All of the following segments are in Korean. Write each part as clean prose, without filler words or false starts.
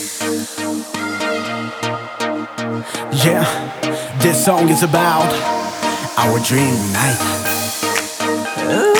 Yeah, this song is about our dream night. Ooh,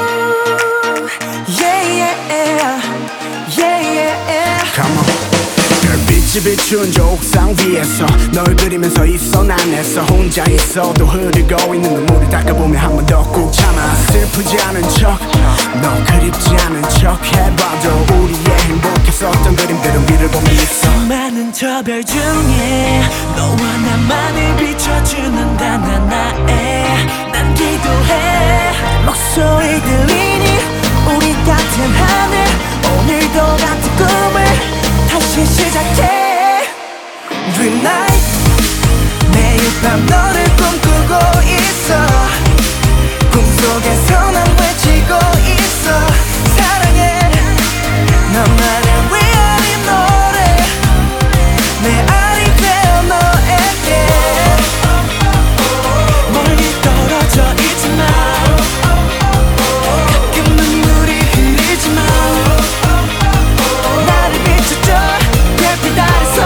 yeah, yeah, yeah, yeah. Come on. 별빛이 비춘 저 옥상 위에서 널 그리면서 있어 난 애써 혼자 있어도 흐르고 있는 눈물을 닦아보며 한 번 더 꾹 참아 슬프지 않은 척 너 그립지 않은 척 해봐도 우리의 행복했었던 그림들은 위를 보며 있어 많은 저 별 중에 너와 나만을 비춰주는 단 하나에 난 기도해 목소리 들리니 우리 같은 하늘 오늘도 같은 꿈을 다시 시작해 Dream night 매일 밤 너를 꿈꾸고 있어 꿈속에서 난 외치고 있어 사랑해 너만을 위한 이 노래 내 알이 되어 너에게 멀리 떨어져 있지만 가끔 눈물이 흘리지만 나를 비춰줘 별빛 아래서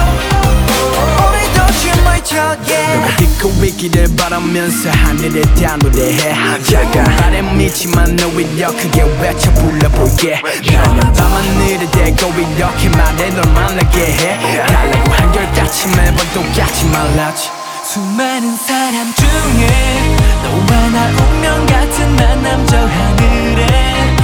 오늘도 춤을 춰 너가 듣고 있기를 바라면서 하늘에 다 노래해 작은 바람이지만 너 위로 크게 외쳐 불러볼게 나는 밤하늘에 대고 이렇게 말해 널 만나게 해 달라고 한결같이 매번 똑같이 말하지 수많은 사람 중에 너와 나 운명 같은 만남 저 하늘에